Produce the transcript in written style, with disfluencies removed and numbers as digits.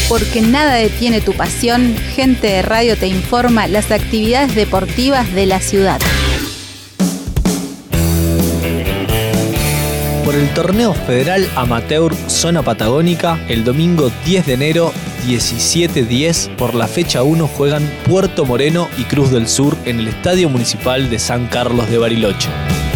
Porque nada detiene tu pasión, Gente de Radio te informa las actividades deportivas de la ciudad. Por el Torneo Federal Amateur Zona Patagónica, el domingo 10 de enero, 17:10, por la fecha 1 juegan Puerto Moreno y Cruz del Sur en el Estadio Municipal de San Carlos de Bariloche.